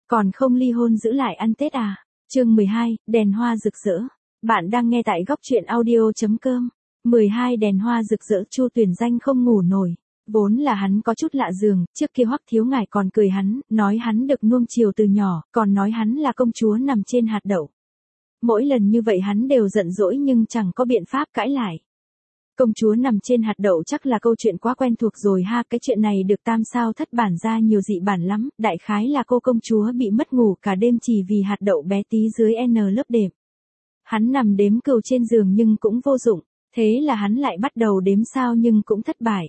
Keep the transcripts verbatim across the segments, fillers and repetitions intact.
Còn không ly hôn giữ lại ăn Tết à? Chương mười hai, đèn hoa rực rỡ. Bạn đang nghe tại góc truyện audio chấm com. mười hai đèn hoa rực rỡ. Chu Tuyển Danh không ngủ nổi. Vốn là hắn có chút lạ giường, trước kia Hoắc Thiếu Ngải còn cười hắn, nói hắn được nuông chiều từ nhỏ, còn nói hắn là công chúa nằm trên hạt đậu. Mỗi lần như vậy hắn đều giận dỗi nhưng chẳng có biện pháp cãi lại. Công chúa nằm trên hạt đậu chắc là câu chuyện quá quen thuộc rồi ha, cái chuyện này được tam sao thất bản ra nhiều dị bản lắm, đại khái là cô công chúa bị mất ngủ cả đêm chỉ vì hạt đậu bé tí dưới N lớp đệm. Hắn nằm đếm cừu trên giường nhưng cũng vô dụng, thế là hắn lại bắt đầu đếm sao nhưng cũng thất bại.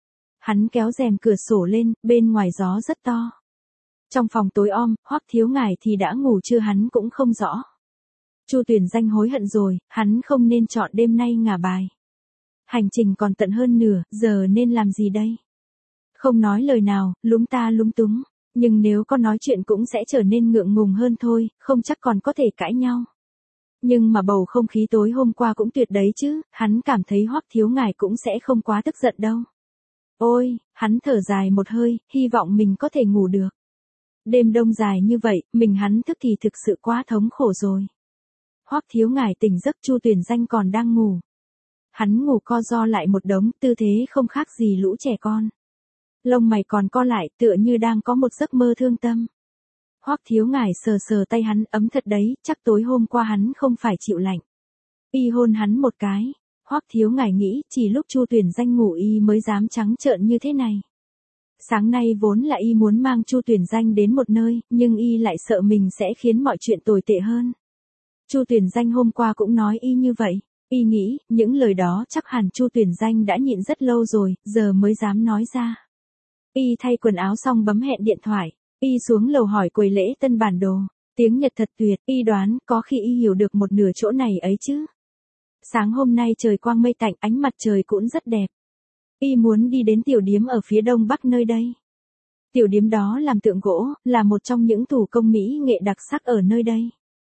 Hắn kéo rèm cửa sổ lên, bên ngoài gió rất to. Trong phòng tối om, Hoắc Thiếu Ngải thì đã ngủ chưa hắn cũng không rõ. Chu Tuyển Danh hối hận rồi, hắn không nên chọn đêm nay ngả bài. Hành trình còn tận hơn nửa, giờ nên làm gì đây? Không nói lời nào, lúng ta lúng túng, nhưng nếu có nói chuyện cũng sẽ trở nên ngượng ngùng hơn thôi, không chắc còn có thể cãi nhau. Nhưng mà bầu không khí tối hôm qua cũng tuyệt đấy chứ, hắn cảm thấy Hoắc Thiếu Ngải cũng sẽ không quá tức giận đâu. Ôi, hắn thở dài một hơi, hy vọng mình có thể ngủ được. Đêm đông dài như vậy, mình hắn thức thì thực sự quá thống khổ rồi. Hoắc Thiếu Ngải tỉnh giấc, Chu Tuyển Danh còn đang ngủ. Hắn ngủ co ro lại một đống, tư thế không khác gì lũ trẻ con. Lông mày còn co lại, tựa như đang có một giấc mơ thương tâm. Hoắc Thiếu Ngải sờ sờ tay hắn, ấm thật đấy, chắc tối hôm qua hắn không phải chịu lạnh. Y hôn hắn một cái. Hoắc Thiếu Ngải nghĩ, chỉ lúc Chu Tuyển Danh ngủ y mới dám trắng trợn như thế này. Sáng nay vốn là y muốn mang Chu Tuyển Danh đến một nơi, nhưng y lại sợ mình sẽ khiến mọi chuyện tồi tệ hơn. Chu Tuyển Danh hôm qua cũng nói y như vậy. Y nghĩ, những lời đó chắc hẳn Chu Tuyển Danh đã nhịn rất lâu rồi, giờ mới dám nói ra. Y thay quần áo xong bấm hẹn điện thoại. Y xuống lầu hỏi quầy lễ tân bản đồ. Tiếng Nhật thật tuyệt, y đoán có khi y hiểu được một nửa chỗ này ấy chứ. Sáng hôm nay trời quang mây tạnh, ánh mặt trời cũng rất đẹp. Y muốn đi đến tiểu điếm ở phía đông bắc nơi đây. Tiểu điếm đó làm tượng gỗ, là một trong những thủ công mỹ nghệ đặc sắc ở nơi đây.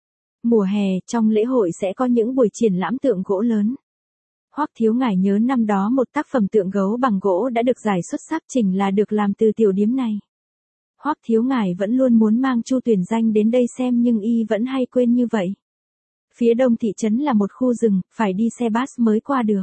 Mùa hè, trong lễ hội sẽ có những buổi triển lãm tượng gỗ lớn. Hoắc Thiếu Ngải nhớ năm đó một tác phẩm tượng gấu bằng gỗ đã được giải xuất sắc chỉnh là được làm từ tiểu điếm này. Hoắc Thiếu Ngải vẫn luôn muốn mang Chu Tuyển Danh đến đây xem nhưng y vẫn hay quên như vậy. Phía đông thị trấn là một khu rừng, phải đi xe bus mới qua được.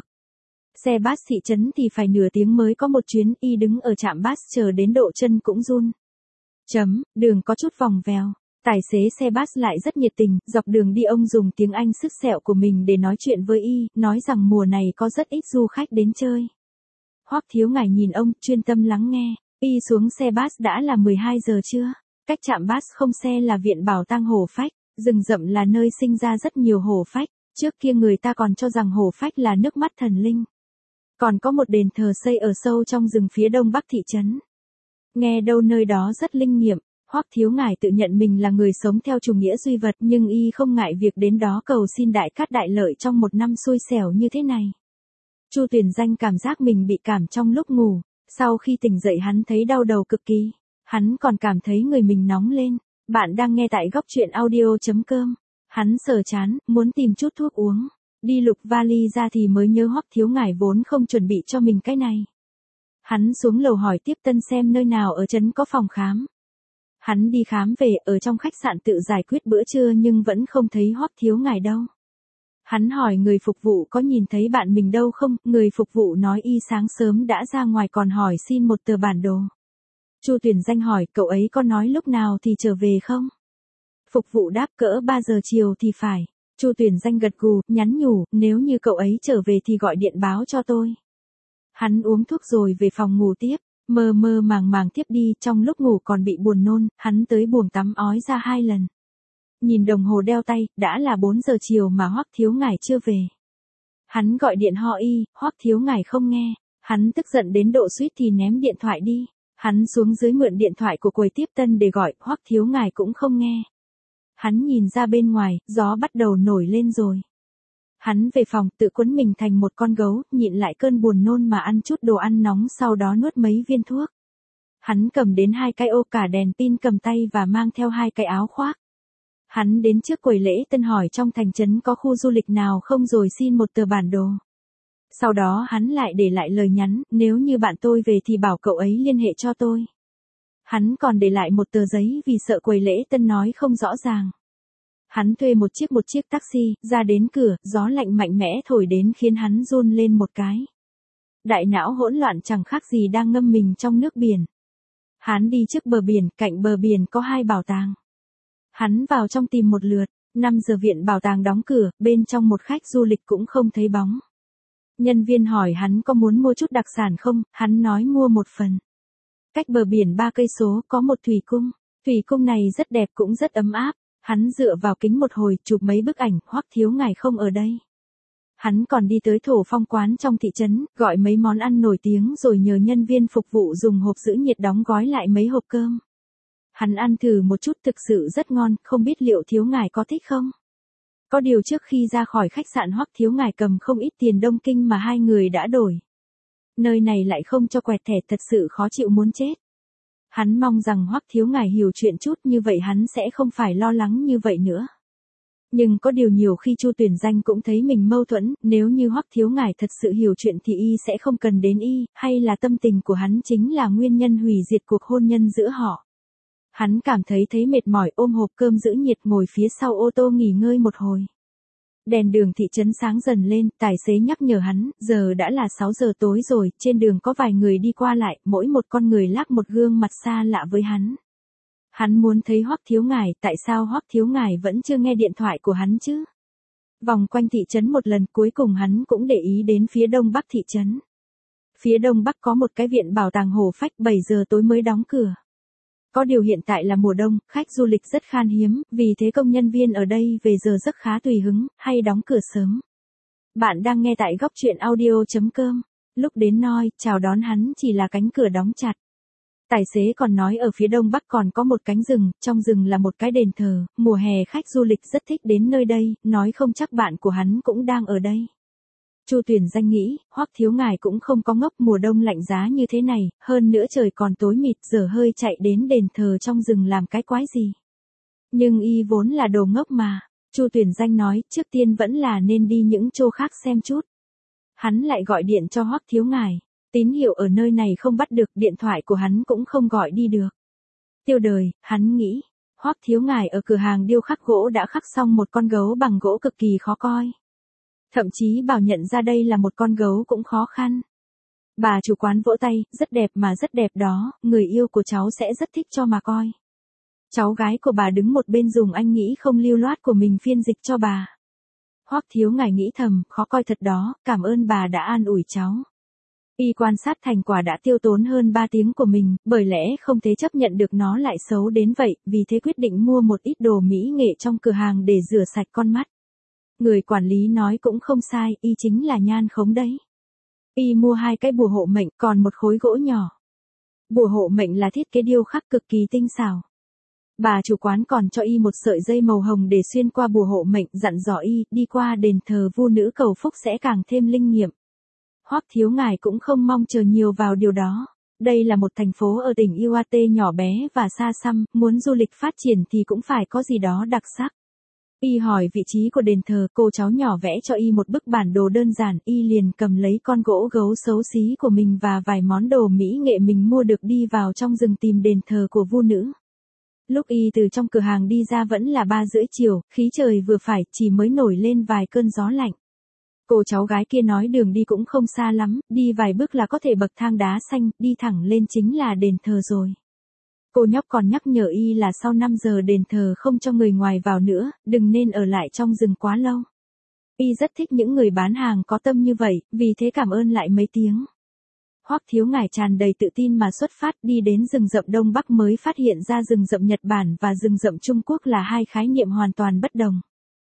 Xe bus thị trấn thì phải nửa tiếng mới có một chuyến, y đứng ở trạm bus chờ đến độ chân cũng run. Chấm, đường có chút vòng vèo. Tài xế xe bus lại rất nhiệt tình, dọc đường đi ông dùng tiếng Anh sứt sẹo của mình để nói chuyện với y, nói rằng mùa này có rất ít du khách đến chơi. Hoắc Thiếu Ngải nhìn ông, chuyên tâm lắng nghe. Y xuống xe bus đã là mười hai giờ trưa. Cách trạm bus không xe là viện bảo tàng Hổ Phách. Rừng rậm là nơi sinh ra rất nhiều hổ phách. Trước kia người ta còn cho rằng hổ phách là nước mắt thần linh. Còn có một đền thờ xây ở sâu trong rừng phía đông bắc thị trấn. Nghe đâu nơi đó rất linh nghiệm. Hoắc Thiếu Ngải tự nhận mình là người sống theo chủ nghĩa duy vật nhưng y không ngại việc đến đó cầu xin đại cát đại lợi trong một năm xui xẻo như thế này. Chu Tuyển Danh cảm giác mình bị cảm trong lúc ngủ, sau khi tỉnh dậy hắn thấy đau đầu cực kỳ, hắn còn cảm thấy người mình nóng lên. Bạn đang nghe tại góc truyện audio chấm com. Hắn sờ chán, muốn tìm chút thuốc uống, đi lục vali ra thì mới nhớ Hoắc Thiếu Ngải vốn không chuẩn bị cho mình cái này. Hắn xuống lầu hỏi tiếp tân xem nơi nào ở trấn có phòng khám. Hắn đi khám về, ở trong khách sạn tự giải quyết bữa trưa nhưng vẫn không thấy Hoắc Thiếu Ngải đâu. Hắn hỏi người phục vụ có nhìn thấy bạn mình đâu không, người phục vụ nói y sáng sớm đã ra ngoài còn hỏi xin một tờ bản đồ. Chu Tuyển Danh hỏi cậu ấy có nói lúc nào thì trở về không? Phục vụ đáp cỡ ba giờ chiều thì phải. Chu Tuyển Danh gật gù, nhắn nhủ, nếu như cậu ấy trở về thì gọi điện báo cho tôi. Hắn uống thuốc rồi về phòng ngủ tiếp. Mơ mơ màng màng tiếp đi, trong lúc ngủ còn bị buồn nôn, hắn tới buồng tắm ói ra hai lần. Nhìn đồng hồ đeo tay, đã là bốn giờ chiều mà Hoắc Thiếu Ngải chưa về. Hắn gọi điện họ y, Hoắc Thiếu Ngải không nghe, hắn tức giận đến độ suýt thì ném điện thoại đi. Hắn xuống dưới mượn điện thoại của quầy tiếp tân để gọi, Hoắc Thiếu Ngải cũng không nghe. Hắn nhìn ra bên ngoài, gió bắt đầu nổi lên rồi. Hắn về phòng, tự quấn mình thành một con gấu, nhịn lại cơn buồn nôn mà ăn chút đồ ăn nóng sau đó nuốt mấy viên thuốc. Hắn cầm đến hai cái ô cả đèn pin cầm tay và mang theo hai cái áo khoác. Hắn đến trước quầy lễ tân hỏi trong thành trấn có khu du lịch nào không rồi xin một tờ bản đồ. Sau đó hắn lại để lại lời nhắn, nếu như bạn tôi về thì bảo cậu ấy liên hệ cho tôi. Hắn còn để lại một tờ giấy vì sợ quầy lễ tân nói không rõ ràng. Hắn thuê một chiếc một chiếc taxi, ra đến cửa, gió lạnh mạnh mẽ thổi đến khiến hắn run lên một cái. Đại não hỗn loạn chẳng khác gì đang ngâm mình trong nước biển. Hắn đi trước bờ biển, cạnh bờ biển có hai bảo tàng. Hắn vào trong tìm một lượt, năm giờ viện bảo tàng đóng cửa, bên trong một khách du lịch cũng không thấy bóng. Nhân viên hỏi hắn có muốn mua chút đặc sản không, hắn nói mua một phần. Cách bờ biển ba cây số có một thủy cung, thủy cung này rất đẹp cũng rất ấm áp. Hắn dựa vào kính một hồi chụp mấy bức ảnh, Hoắc thiếu ngài không ở đây. Hắn còn đi tới Thổ Phong quán trong thị trấn, gọi mấy món ăn nổi tiếng rồi nhờ nhân viên phục vụ dùng hộp giữ nhiệt đóng gói lại mấy hộp cơm. Hắn ăn thử một chút thực sự rất ngon, không biết liệu thiếu ngài có thích không? Có điều trước khi ra khỏi khách sạn Hoắc thiếu ngài cầm không ít tiền Đông Kinh mà hai người đã đổi. Nơi này lại không cho quẹt thẻ, thật sự khó chịu muốn chết. Hắn mong rằng Hoắc thiếu ngài hiểu chuyện chút, như vậy hắn sẽ không phải lo lắng như vậy nữa. Nhưng có điều nhiều khi Chu Tuyển Danh cũng thấy mình mâu thuẫn, nếu như Hoắc thiếu ngài thật sự hiểu chuyện thì y sẽ không cần đến y, hay là tâm tình của hắn chính là nguyên nhân hủy diệt cuộc hôn nhân giữa họ. Hắn cảm thấy thấy mệt mỏi, ôm hộp cơm giữ nhiệt ngồi phía sau ô tô nghỉ ngơi một hồi. Đèn đường thị trấn sáng dần lên, tài xế nhắc nhở hắn, giờ đã là sáu giờ tối rồi, trên đường có vài người đi qua lại, mỗi một con người lác một gương mặt xa lạ với hắn. Hắn muốn thấy Hoắc thiếu ngài, tại sao Hoắc thiếu ngài vẫn chưa nghe điện thoại của hắn chứ? Vòng quanh thị trấn một lần, cuối cùng hắn cũng để ý đến phía đông bắc thị trấn. Phía đông bắc có một cái viện bảo tàng Hồ Phách, bảy giờ tối mới đóng cửa. Có điều hiện tại là mùa đông, khách du lịch rất khan hiếm, vì thế công nhân viên ở đây về giờ giấc khá tùy hứng, hay đóng cửa sớm. Bạn đang nghe tại góc truyện audio chấm com. Lúc đến Noi, chào đón hắn chỉ là cánh cửa đóng chặt. Tài xế còn nói ở phía đông bắc còn có một cánh rừng, trong rừng là một cái đền thờ, mùa hè khách du lịch rất thích đến nơi đây, nói không chắc bạn của hắn cũng đang ở đây. Chu Tuyển Danh nghĩ, Hoắc thiếu ngài cũng không có ngốc, mùa đông lạnh giá như thế này, hơn nữa trời còn tối mịt, giờ hơi chạy đến đền thờ trong rừng làm cái quái gì. Nhưng y vốn là đồ ngốc mà, Chu Tuyển Danh nói, trước tiên vẫn là nên đi những chỗ khác xem chút. Hắn lại gọi điện cho Hoắc thiếu ngài, tín hiệu ở nơi này không bắt được, điện thoại của hắn cũng không gọi đi được. Tiêu Đời, hắn nghĩ, Hoắc thiếu ngài ở cửa hàng điêu khắc gỗ đã khắc xong một con gấu bằng gỗ cực kỳ khó coi. Thậm chí bảo nhận ra đây là một con gấu cũng khó khăn. Bà chủ quán vỗ tay, rất đẹp mà rất đẹp đó, người yêu của cháu sẽ rất thích cho mà coi. Cháu gái của bà đứng một bên dùng anh nghĩ không lưu loát của mình phiên dịch cho bà. Hoắc thiếu ngài nghĩ thầm, khó coi thật đó, cảm ơn bà đã an ủi cháu. Y quan sát thành quả đã tiêu tốn hơn ba tiếng của mình, bởi lẽ không thể chấp nhận được nó lại xấu đến vậy, vì thế quyết định mua một ít đồ mỹ nghệ trong cửa hàng để rửa sạch con mắt. Người quản lý nói cũng không sai, y chính là nhan khống đấy. Y mua hai cái bùa hộ mệnh, còn một khối gỗ nhỏ. Bùa hộ mệnh là thiết kế điêu khắc cực kỳ tinh xảo. Bà chủ quán còn cho y một sợi dây màu hồng để xuyên qua bùa hộ mệnh, dặn dò y, đi qua đền thờ Vu nữ cầu phúc sẽ càng thêm linh nghiệm. Hoắc thiếu ngài cũng không mong chờ nhiều vào điều đó. Đây là một thành phố ở tỉnh Iwate nhỏ bé và xa xăm, muốn du lịch phát triển thì cũng phải có gì đó đặc sắc. Y hỏi vị trí của đền thờ, cô cháu nhỏ vẽ cho y một bức bản đồ đơn giản, y liền cầm lấy con gỗ gấu xấu xí của mình và vài món đồ mỹ nghệ mình mua được đi vào trong rừng tìm đền thờ của Vu nữ. Lúc y từ trong cửa hàng đi ra vẫn là ba rưỡi chiều, khí trời vừa phải, chỉ mới nổi lên vài cơn gió lạnh. Cô cháu gái kia nói đường đi cũng không xa lắm, đi vài bước là có thể bậc thang đá xanh, đi thẳng lên chính là đền thờ rồi. Cô nhóc còn nhắc nhở y là sau năm giờ đền thờ không cho người ngoài vào nữa, đừng nên ở lại trong rừng quá lâu. Y rất thích những người bán hàng có tâm như vậy, vì thế cảm ơn lại mấy tiếng. Hoắc thiếu ngài tràn đầy tự tin mà xuất phát, đi đến rừng rậm Đông Bắc mới phát hiện ra rừng rậm Nhật Bản và rừng rậm Trung Quốc là hai khái niệm hoàn toàn bất đồng.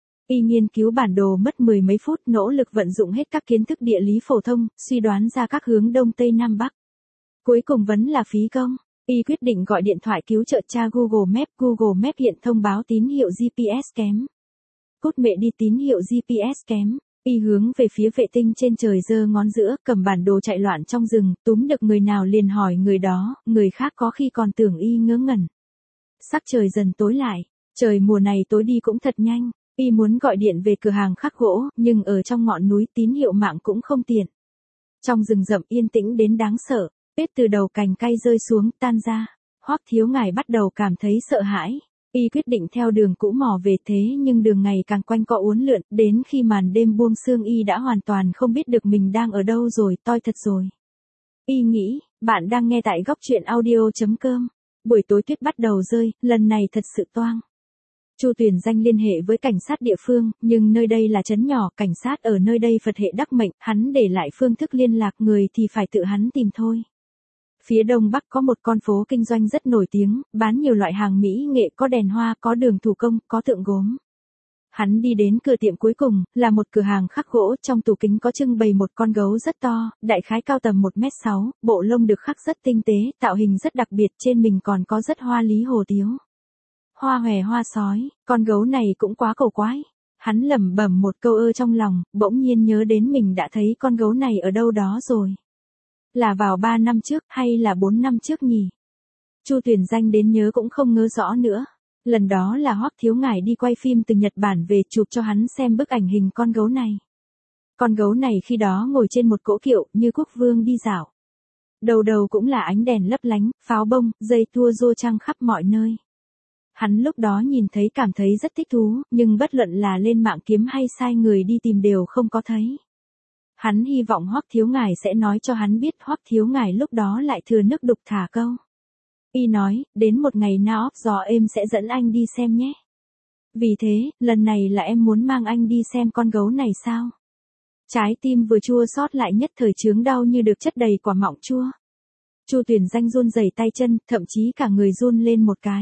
Y nghiên cứu bản đồ mất mười mấy phút, nỗ lực vận dụng hết các kiến thức địa lý phổ thông, suy đoán ra các hướng Đông Tây Nam Bắc. Cuối cùng vẫn là phí công. Y quyết định gọi điện thoại cứu trợ tra Google Maps. Google Maps hiện thông báo tín hiệu giê pê ét kém. Cút mẹ đi, tín hiệu giê pê ét kém. Y hướng về phía vệ tinh trên trời giơ ngón giữa, cầm bản đồ chạy loạn trong rừng, túm được người nào liền hỏi người đó, người khác có khi còn tưởng y ngớ ngẩn. Sắc trời dần tối lại, trời mùa này tối đi cũng thật nhanh. Y muốn gọi điện về cửa hàng khắc gỗ, nhưng ở trong ngọn núi tín hiệu mạng cũng không tiện. Trong rừng rậm yên tĩnh đến đáng sợ, tuyết từ đầu cành cây rơi xuống, tan ra. Hoắc Thiếu Ngải bắt đầu cảm thấy sợ hãi. Y quyết định theo đường cũ mò về, thế nhưng đường ngày càng quanh co uốn lượn, đến khi màn đêm buông sương Y đã hoàn toàn không biết được mình đang ở đâu rồi, toi thật rồi. Y nghĩ, bạn đang nghe tại góc truyện audio.com. Buổi tối tuyết bắt đầu rơi, lần này thật sự toang. Chu Tuyền Danh liên hệ với cảnh sát địa phương, nhưng nơi đây là trấn nhỏ, cảnh sát ở nơi đây Phật hệ đắc mệnh, hắn để lại phương thức liên lạc, người thì phải tự hắn tìm thôi. Phía đông bắc có một con phố kinh doanh rất nổi tiếng, bán nhiều loại hàng mỹ nghệ, có đèn hoa, có đường thủ công, có tượng gốm. Hắn đi đến cửa tiệm cuối cùng, là một cửa hàng khắc gỗ, trong tủ kính có trưng bày một con gấu rất to, đại khái cao tầm một mét sáu, bộ lông được khắc rất tinh tế, tạo hình rất đặc biệt, trên mình còn có rất hoa lý hồ tiếu. Hoa hòe hoa sói, con gấu này cũng quá cổ quái. Hắn lẩm bẩm một câu ơ trong lòng, bỗng nhiên nhớ đến mình đã thấy con gấu này ở đâu đó rồi. Là vào ba năm trước, hay là bốn năm trước nhỉ? Chu Tuyền Danh đến nhớ cũng không nhớ rõ nữa. Lần đó là Hoắc Thiếu Ngải đi quay phim từ Nhật Bản về, chụp cho hắn xem bức ảnh hình con gấu này. Con gấu này khi đó ngồi trên một cỗ kiệu, như quốc vương đi dạo. Đầu đầu cũng là ánh đèn lấp lánh, pháo bông, dây tua rô trăng khắp mọi nơi. Hắn lúc đó nhìn thấy cảm thấy rất thích thú, nhưng bất luận là lên mạng kiếm hay sai người đi tìm đều không có thấy. Hắn hy vọng Hoắc Thiếu Ngải sẽ nói cho hắn biết. Hoắc Thiếu Ngải lúc đó lại thừa nước đục thả câu. Y nói, đến một ngày nào gió êm sẽ dẫn anh đi xem nhé. Vì thế, lần này là em muốn mang anh đi xem con gấu này sao? Trái tim vừa chua xót lại nhất thời chướng đau như được chất đầy quả mọng chua. Chu Tuyền Danh run rẩy tay chân, thậm chí cả người run lên một cái.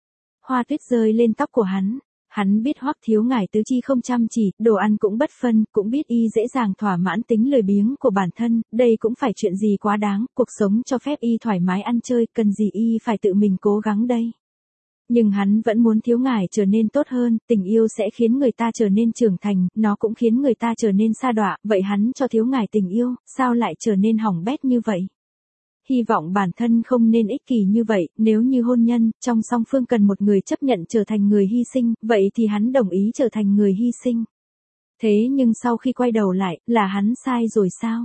Hoa tuyết rơi lên tóc của hắn. Hắn biết Hoắc Thiếu Ngải tứ chi không chăm chỉ, đồ ăn cũng bất phân, cũng biết y dễ dàng thỏa mãn tính lười biếng của bản thân, đây cũng phải chuyện gì quá đáng, cuộc sống cho phép y thoải mái ăn chơi, cần gì y phải tự mình cố gắng đây. Nhưng hắn vẫn muốn Thiếu Ngải trở nên tốt hơn, tình yêu sẽ khiến người ta trở nên trưởng thành, nó cũng khiến người ta trở nên sa đọa, vậy hắn cho Thiếu Ngải tình yêu, sao lại trở nên hỏng bét như vậy? Hy vọng bản thân không nên ích kỷ như vậy, nếu như hôn nhân, trong song phương cần một người chấp nhận trở thành người hy sinh, vậy thì hắn đồng ý trở thành người hy sinh. Thế nhưng sau khi quay đầu lại, là hắn sai rồi sao?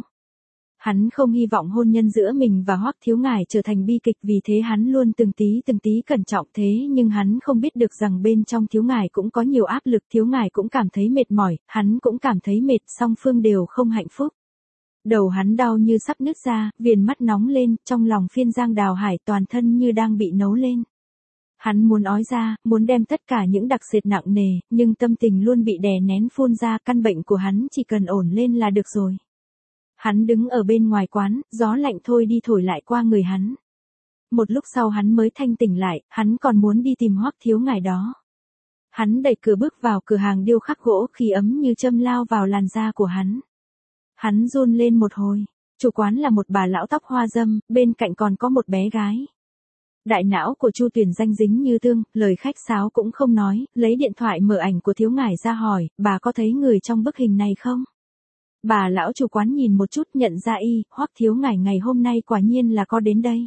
Hắn không hy vọng hôn nhân giữa mình và Hoắc Thiếu Ngải trở thành bi kịch, vì thế hắn luôn từng tí từng tí cẩn trọng, thế nhưng hắn không biết được rằng bên trong Thiếu Ngải cũng có nhiều áp lực, Thiếu Ngải cũng cảm thấy mệt mỏi, hắn cũng cảm thấy mệt, song phương đều không hạnh phúc. Đầu hắn đau như sắp nứt ra, viền mắt nóng lên, trong lòng phiên giang đào hải, toàn thân như đang bị nấu lên. Hắn muốn ói ra, muốn đem tất cả những đặc sệt nặng nề, nhưng tâm tình luôn bị đè nén phun ra, căn bệnh của hắn chỉ cần ổn lên là được rồi. Hắn đứng ở bên ngoài quán, gió lạnh thôi đi thổi lại qua người hắn. Một lúc sau hắn mới thanh tỉnh lại, hắn còn muốn đi tìm Hoắc Thiếu Ngải đó. Hắn đẩy cửa bước vào cửa hàng điêu khắc gỗ, khí ấm như châm lao vào làn da của hắn. Hắn run lên một hồi, chủ quán là một bà lão tóc hoa râm, bên cạnh còn có một bé gái. Đại não của Chu Tuyền Danh dính như tương, lời khách sáo cũng không nói, lấy điện thoại mở ảnh của Thiếu Ngải ra hỏi, bà có thấy người trong bức hình này không? Bà lão chủ quán nhìn một chút nhận ra y, Hoắc Thiếu Ngải ngày hôm nay quả nhiên là có đến đây.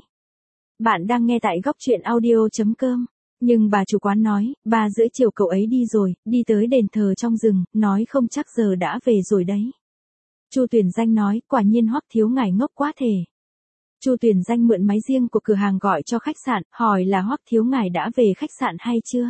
Bạn đang nghe tại góc truyện audio.com. Nhưng bà chủ quán nói, ba rưỡi chiều cậu ấy đi rồi, đi tới đền thờ trong rừng, nói không chắc giờ đã về rồi đấy. Chu Tuyền Danh nói, quả nhiên Hoắc Thiếu Ngải ngốc quá thể. Chu Tuyền Danh mượn máy riêng của cửa hàng gọi cho khách sạn, hỏi là Hoắc Thiếu Ngải đã về khách sạn hay chưa.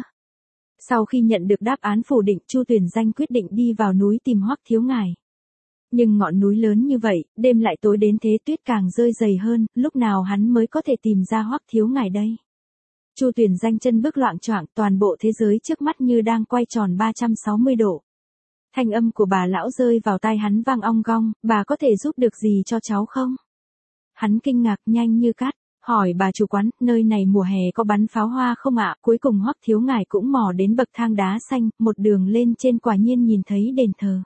Sau khi nhận được đáp án phủ định, Chu Tuyền Danh quyết định đi vào núi tìm Hoắc Thiếu Ngải. Nhưng ngọn núi lớn như vậy, đêm lại tối đến thế, tuyết càng rơi dày hơn, lúc nào hắn mới có thể tìm ra Hoắc Thiếu Ngải đây. Chu Tuyền Danh chân bước loạng choạng, toàn bộ thế giới trước mắt như đang quay tròn ba trăm sáu mươi độ. Thanh âm của bà lão rơi vào tai hắn vang ong gong, bà có thể giúp được gì cho cháu không? Hắn kinh ngạc nhanh như cát, hỏi bà chủ quán, nơi này mùa hè có bắn pháo hoa không ạ? Cuối cùng Hoắc Thiếu Ngải cũng mò đến bậc thang đá xanh, một đường lên trên quả nhiên nhìn thấy đền thờ.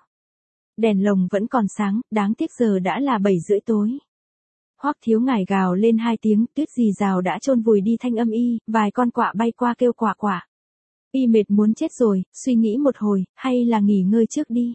Đèn lồng vẫn còn sáng, đáng tiếc giờ đã là bảy rưỡi tối. Hoắc Thiếu Ngải gào lên hai tiếng, tuyết rì rào đã chôn vùi đi thanh âm y, vài con quạ bay qua kêu quạ quạ. Y mệt muốn chết rồi, suy nghĩ một hồi, hay là nghỉ ngơi trước đi.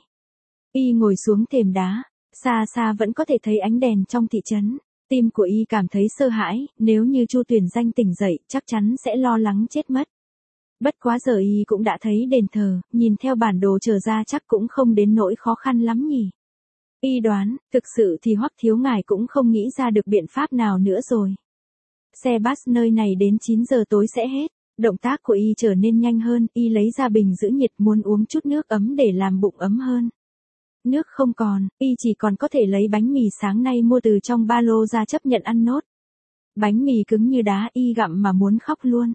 Y ngồi xuống thềm đá, xa xa vẫn có thể thấy ánh đèn trong thị trấn. Tim của y cảm thấy sợ hãi, nếu như Chu Tuyền Danh tỉnh dậy, chắc chắn sẽ lo lắng chết mất. Bất quá giờ y cũng đã thấy đền thờ, nhìn theo bản đồ trở ra chắc cũng không đến nỗi khó khăn lắm nhỉ. Y đoán, thực sự thì Hoắc Thiếu Ngải cũng không nghĩ ra được biện pháp nào nữa rồi. Xe bus nơi này đến chín giờ tối sẽ hết. Động tác của y trở nên nhanh hơn, y lấy ra bình giữ nhiệt muốn uống chút nước ấm để làm bụng ấm hơn. Nước không còn, y chỉ còn có thể lấy bánh mì sáng nay mua từ trong ba lô ra chấp nhận ăn nốt. Bánh mì cứng như đá, y gặm mà muốn khóc luôn.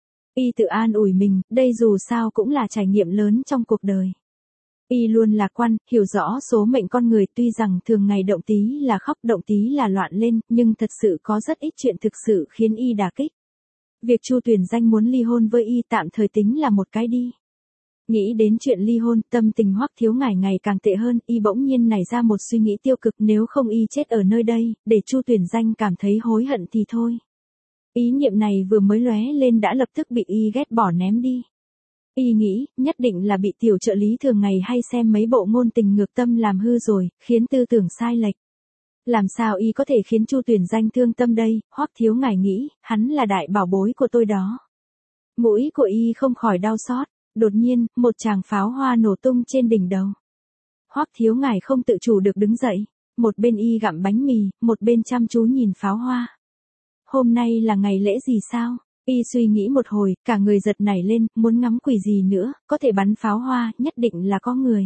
Y tự an ủi mình, đây dù sao cũng là trải nghiệm lớn trong cuộc đời. Y luôn lạc quan, hiểu rõ số mệnh con người, tuy rằng thường ngày động tí là khóc, động tí là loạn lên, nhưng thật sự có rất ít chuyện thực sự khiến y đả kích. Việc Chu Tuyển Danh muốn ly hôn với y tạm thời tính là một cái đi. Nghĩ đến chuyện ly hôn, tâm tình Hoắc Thiếu Ngải ngày càng tệ hơn, y bỗng nhiên nảy ra một suy nghĩ tiêu cực, nếu không y chết ở nơi đây, để Chu Tuyển Danh cảm thấy hối hận thì thôi. Ý niệm này vừa mới lóe lên đã lập tức bị y ghét bỏ ném đi. Y nghĩ, nhất định là bị tiểu trợ lý thường ngày hay xem mấy bộ ngôn tình ngược tâm làm hư rồi, khiến tư tưởng sai lệch. Làm sao y có thể khiến Chu Tuyển Danh thương tâm đây, Hoắc Thiếu Ngải nghĩ, hắn là đại bảo bối của tôi đó. Mũi của y không khỏi đau xót, đột nhiên, một tràng pháo hoa nổ tung trên đỉnh đầu. Hoắc Thiếu Ngải không tự chủ được đứng dậy, một bên y gặm bánh mì, một bên chăm chú nhìn pháo hoa. Hôm nay là ngày lễ gì sao? Y suy nghĩ một hồi, cả người giật nảy lên, muốn ngắm quỷ gì nữa, có thể bắn pháo hoa, nhất định là có người.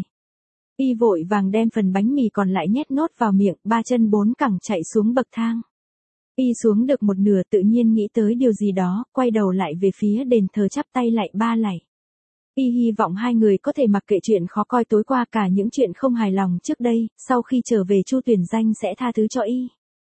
Y vội vàng đem phần bánh mì còn lại nhét nốt vào miệng, ba chân bốn cẳng chạy xuống bậc thang. Y xuống được một nửa tự nhiên nghĩ tới điều gì đó, quay đầu lại về phía đền thờ chắp tay lại ba lạy. Y hy vọng hai người có thể mặc kệ chuyện khó coi tối qua, cả những chuyện không hài lòng trước đây, sau khi trở về Chu Tuyển Danh sẽ tha thứ cho y.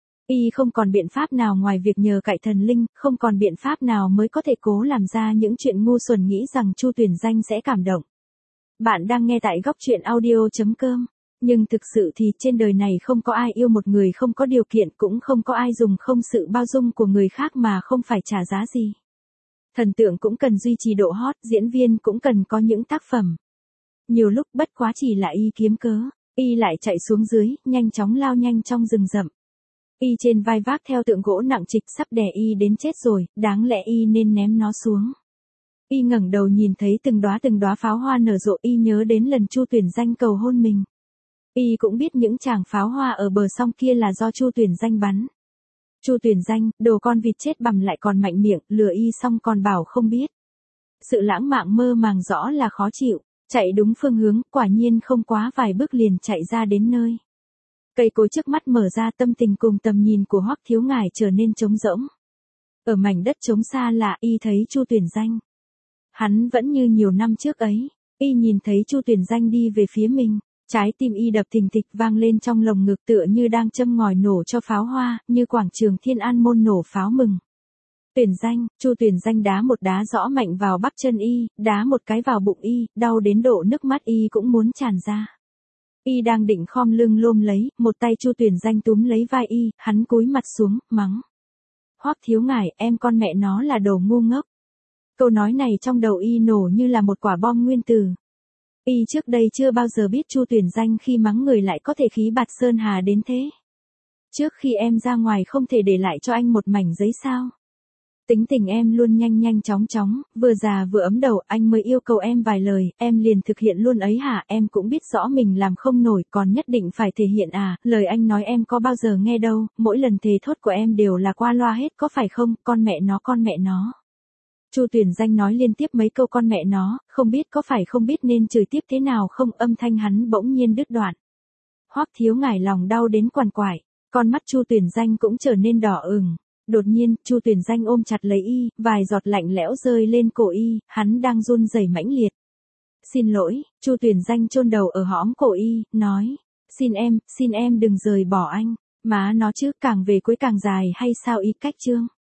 Y không còn biện pháp nào ngoài việc nhờ cậy thần linh, không còn biện pháp nào mới có thể cố làm ra những chuyện ngu xuẩn nghĩ rằng Chu Tuyển Danh sẽ cảm động. Bạn đang nghe tại góc truyện audio chấm com. Nhưng thực sự thì trên đời này không có ai yêu một người không có điều kiện, cũng không có ai dùng không sự bao dung của người khác mà không phải trả giá gì. Thần tượng cũng cần duy trì độ hot, diễn viên cũng cần có những tác phẩm. Nhiều lúc bất quá chỉ là y kiếm cớ, y lại chạy xuống dưới, nhanh chóng lao nhanh trong rừng rậm. Y trên vai vác theo tượng gỗ nặng trịch sắp đè y đến chết rồi, đáng lẽ y nên ném nó xuống. Y ngẩng đầu nhìn thấy từng đóa từng đóa pháo hoa nở rộ, y nhớ đến lần Chu Tuyển Danh cầu hôn mình. Y cũng biết những tràng pháo hoa ở bờ sông kia là do Chu Tuyển Danh bắn. Chu Tuyển Danh, đồ con vịt chết bằm lại còn mạnh miệng, lừa y xong còn bảo không biết. Sự lãng mạn mơ màng rõ là khó chịu, chạy đúng phương hướng, quả nhiên không quá vài bước liền chạy ra đến nơi. Cây cối trước mắt mở ra, tâm tình cùng tầm nhìn của Hoắc Thiếu Ngải trở nên trống rỗng. Ở mảnh đất trống xa lạ, y thấy Chu Tuyển Danh. Hắn vẫn như nhiều năm trước ấy, y nhìn thấy Chu Tuyển Danh đi về phía mình. Trái tim y đập thình thịch vang lên trong lồng ngực, tựa như đang châm ngòi nổ cho pháo hoa, như quảng trường Thiên An môn nổ pháo mừng. Tuyển Danh, Chu Tuyển Danh đá một đá rõ mạnh vào bắp chân y, đá một cái vào bụng y, đau đến độ nước mắt y cũng muốn tràn ra. Y đang định khom lưng lôm lấy, một tay Chu Tuyển Danh túm lấy vai y, hắn cúi mặt xuống, mắng. Hoắc Thiếu Ngải, em con mẹ nó là đồ ngu ngốc. Câu nói này trong đầu y nổ như là một quả bom nguyên tử. Y trước đây chưa bao giờ biết Chu Tuyển Danh khi mắng người lại có thể khí bạt sơn hà đến thế. Trước khi em ra ngoài không thể để lại cho anh một mảnh giấy sao? Tính tình em luôn nhanh nhanh chóng chóng, vừa già vừa ấm đầu, anh mới yêu cầu em vài lời, em liền thực hiện luôn ấy hả? Em cũng biết rõ mình làm không nổi, còn nhất định phải thể hiện à? Lời anh nói em có bao giờ nghe đâu, mỗi lần thề thốt của em đều là qua loa hết, có phải không? Con mẹ nó, con mẹ nó. Chu Tuyển Danh nói liên tiếp mấy câu con mẹ nó, không biết có phải không biết nên chửi tiếp thế nào không, âm thanh hắn bỗng nhiên đứt đoạn. Hoắc Thiếu Ngải lòng đau đến quằn quại, con mắt Chu Tuyển Danh cũng trở nên đỏ ửng. Đột nhiên, Chu Tuyển Danh ôm chặt lấy y, vài giọt lạnh lẽo rơi lên cổ y, hắn đang run rẩy mãnh liệt. Xin lỗi, Chu Tuyển Danh chôn đầu ở hõm cổ y, nói, xin em, xin em đừng rời bỏ anh, má nó chứ, càng về cuối càng dài hay sao y cách chương.